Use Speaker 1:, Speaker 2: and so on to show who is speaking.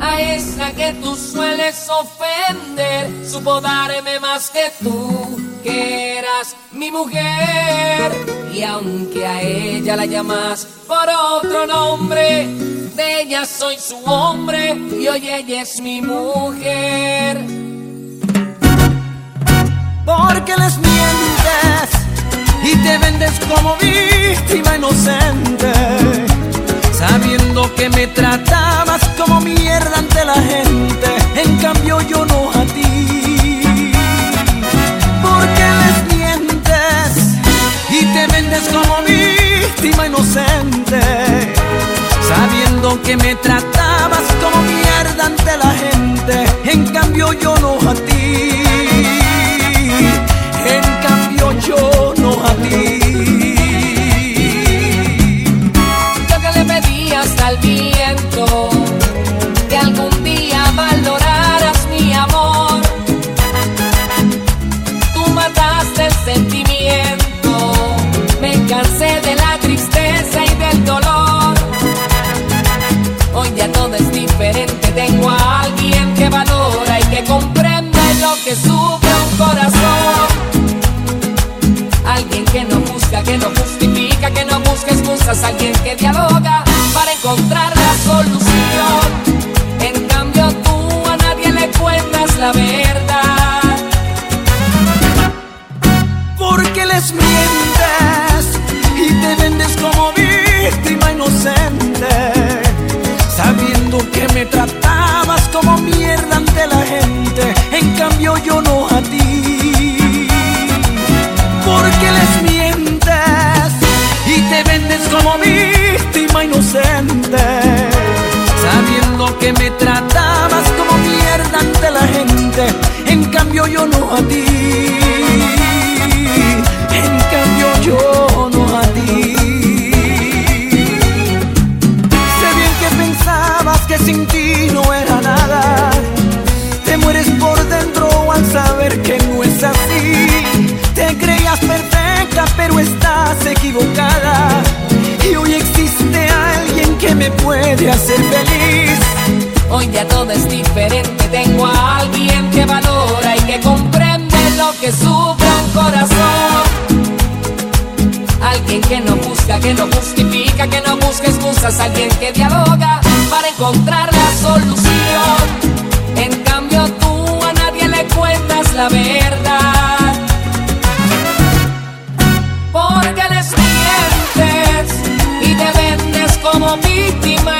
Speaker 1: a esa que tú sueles ofender. Supo darme más que tú, que eras mi mujer. Y aunque a ella la llamas por otro nombre, de ella soy su hombre y hoy ella es mi mujer.
Speaker 2: Porque les mientes y te vendes como víctima inocente, sabiendo que me tratabas como mierda ante la gente. En cambio yo no a ti. Porque les mientes y te vendes como víctima inocente, sabiendo que me tratabas como mierda ante la gente. En cambio yo no a ti. En cambio yo no a ti.
Speaker 1: Yo que le pedí hasta el viento que algún día valoraras mi amor, tú mataste el sentimiento. Me cansé de la tristeza y del dolor. Hoy ya todo es diferente, tengo a alguien que valora y que comprende lo que sufre un corazón. Alguien que no busca, que no justifica, que no busca excusas. Alguien que dialoga para encontrar la solución. En cambio tú a nadie le cuentas la verdad.
Speaker 2: Porque les mientes y te vendes como víctima inocente, sabiendo que me tratabas como mierda ante la gente. En cambio yo no a ti. Porque les mientes y te vendes como víctima inocente, sabiendo que me tratabas como mierda ante la gente. En cambio yo no a ti. En cambio yo no a ti. Sé bien que pensabas que sin ti no era nada. Te mueres por dentro al saber que no es así. Te creías perfecta pero estás equivocada. Y hoy existe alguien que me puede hacer feliz.
Speaker 1: Hoy ya todo es diferente, tengo a alguien que valora y que comprende lo que sufre un corazón. Alguien que no busca, que no justifica, que no busca excusas. Alguien que dialoga para encontrar la solución. En cambio tú a nadie le cuentas la verdad. Porque les mientes y te vendes como víctima